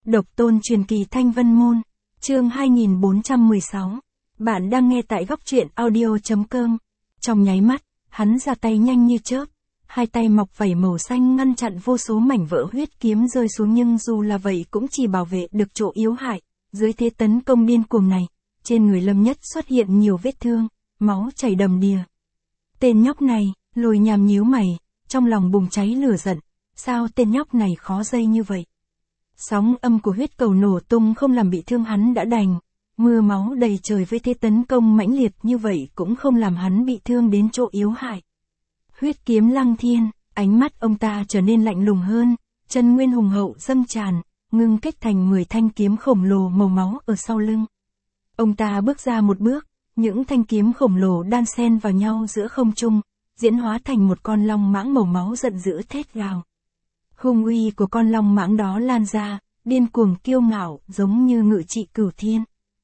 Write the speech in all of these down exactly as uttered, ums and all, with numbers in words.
Độc tôn truyền kỳ Thanh Vân Môn, chương hai nghìn bốn trăm mười sáu. Bạn đang nghe tại góc truyện audio.com. Trong nháy mắt, hắn ra tay nhanh như chớp, hai tay mọc vảy màu xanh ngăn chặn vô số mảnh vỡ huyết kiếm rơi xuống, nhưng dù là vậy cũng chỉ bảo vệ được chỗ yếu hại. Dưới thế tấn công điên cuồng này, trên người Lâm Nhất xuất hiện nhiều vết thương, máu chảy đầm đìa. Tên nhóc này, Lôi Nham nhíu mày, trong lòng bùng cháy lửa giận, sao tên nhóc này khó dây như vậy? Sóng âm của huyết cầu nổ tung không làm bị thương hắn đã đành, mưa máu đầy trời với thế tấn công mãnh liệt như vậy cũng không làm hắn bị thương đến chỗ yếu hại. Huyết kiếm lăng thiên, ánh mắt ông ta trở nên lạnh lùng hơn, chân nguyên hùng hậu dâng tràn, ngưng kết thành mười thanh kiếm khổng lồ màu máu ở sau lưng. Ông ta bước ra một bước, những thanh kiếm khổng lồ đan xen vào nhau giữa không trung, diễn hóa thành một con long mãng màu máu giận dữ thét gào. Hung uy của con long mãng đó lan ra, điên cuồng kiêu ngạo, giống như ngự trị cửu thiên.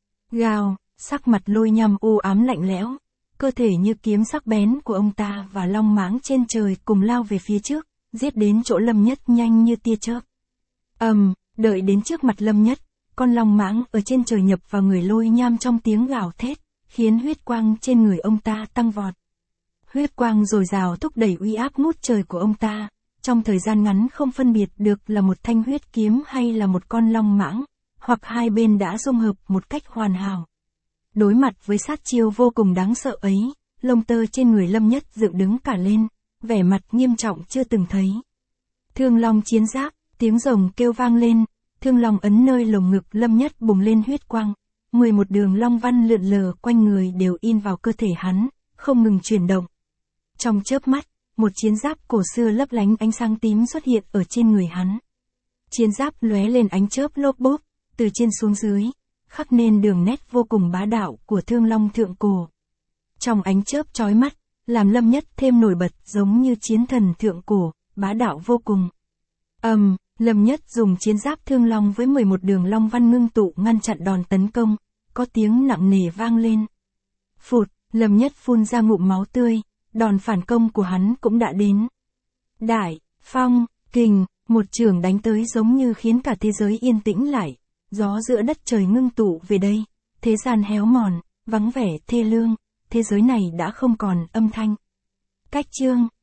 Gào, sắc mặt Lôi Nham u ám lạnh lẽo, cơ thể như kiếm sắc bén của ông ta và long mãng trên trời cùng lao về phía trước, giết đến chỗ Lâm Nhất nhanh như tia chớp. Ầm, um, đợi đến trước mặt Lâm Nhất, con long mãng ở trên trời nhập vào người Lôi Nham trong tiếng gào thét, khiến huyết quang trên người ông ta tăng vọt. Huyết quang dồi dào thúc đẩy uy áp ngút trời của ông ta. Trong thời gian ngắn không phân biệt được là một thanh huyết kiếm hay là một con long mãng, hoặc hai bên đã dung hợp một cách hoàn hảo. Đối mặt với sát chiêu vô cùng đáng sợ ấy, lông tơ trên người Lâm Nhất dựng đứng cả lên, vẻ mặt nghiêm trọng chưa từng thấy. Thương long chiến giáp, tiếng rồng kêu vang lên, thương long ấn nơi lồng ngực Lâm Nhất bùng lên huyết quang, mười một đường long văn lượn lờ quanh người đều in vào cơ thể hắn, không ngừng chuyển động. Trong chớp mắt, một chiến giáp cổ xưa lấp lánh ánh sáng tím xuất hiện ở trên người hắn. Chiến giáp lóe lên ánh chớp lốp bốp, từ trên xuống dưới, khắc nên đường nét vô cùng bá đạo của thương long thượng cổ. Trong ánh chớp chói mắt, làm Lâm Nhất thêm nổi bật giống như chiến thần thượng cổ, bá đạo vô cùng. Ầm, um, Lâm Nhất dùng chiến giáp thương long với mười một đường long văn ngưng tụ ngăn chặn đòn tấn công, có tiếng nặng nề vang lên. Phụt, Lâm Nhất phun ra ngụm máu tươi. Đòn phản công của hắn cũng đã đến. Đại, phong, kình, một chưởng đánh tới giống như khiến cả thế giới yên tĩnh lại. Gió giữa đất trời ngưng tụ về đây. Thế gian héo mòn, vắng vẻ thê lương. Thế giới này đã không còn âm thanh. Cách chương,